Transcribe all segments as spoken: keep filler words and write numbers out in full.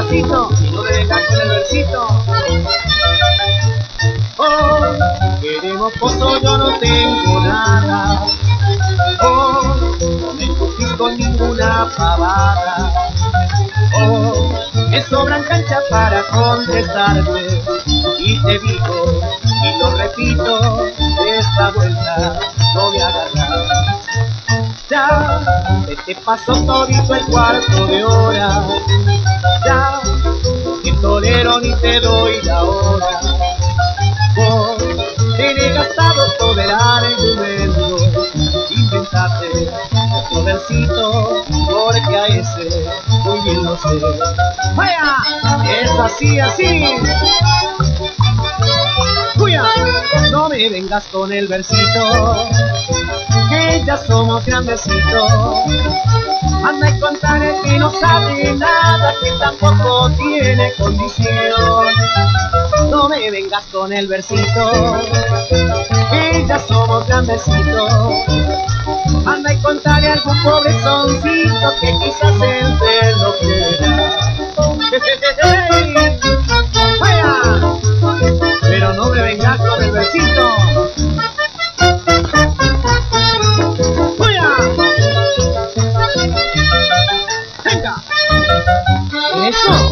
despacito, no me vengas con el versito. Oh, queremos pozo, yo no tengo nada. Oh, no me cogís con ninguna pavada. Oh, me sobran canchas para contestarte. Y te digo, y lo repito, esta vuelta no me agarras. Ya, se te pasó todito el cuarto de hora. Ya, ni tolero ni te doy la hora. Vos tenés gastado todo el argumento. Inventate otro versito, porque a ese muy bien lo sé. ¡Vaya! Es así, así. ¡Cuya! No me vengas con el versito, que ya somos grandecitos. Anda y contale que no sabe nada, que tampoco tiene condición. No me vengas con el versito, que ya somos grandecitos. Anda y contale a algún pobrezoncito que quizás él te lo quiera. ¡Vaya! Pero no me vengas con el versito. Eso.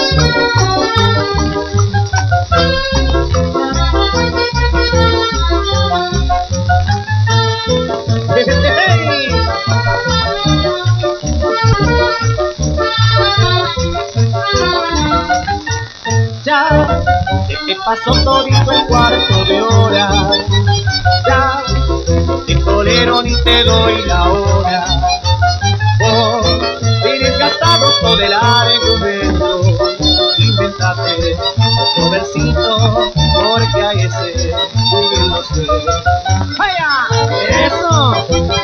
Ya, se te pasó todito el cuarto de hora. Ya, no te tolero ni te doy la hora. Vos tienes gastado todo el argumento. Inventate otro versito, porque a ese muy bien lo sé. ¡Vaya! ¡Eso!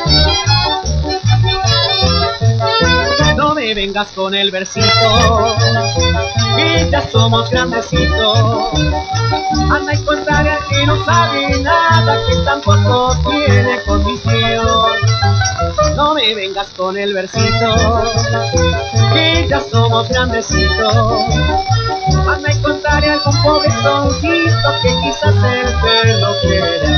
No me vengas con el versito, que ya somos grandecitos. Anda y contale al que no sabe nada, que tampoco tiene condición. No me vengas con el versito, que ya somos grandecitos. Anda y contale a algún pobrezoncito que quizás él te lo quiera.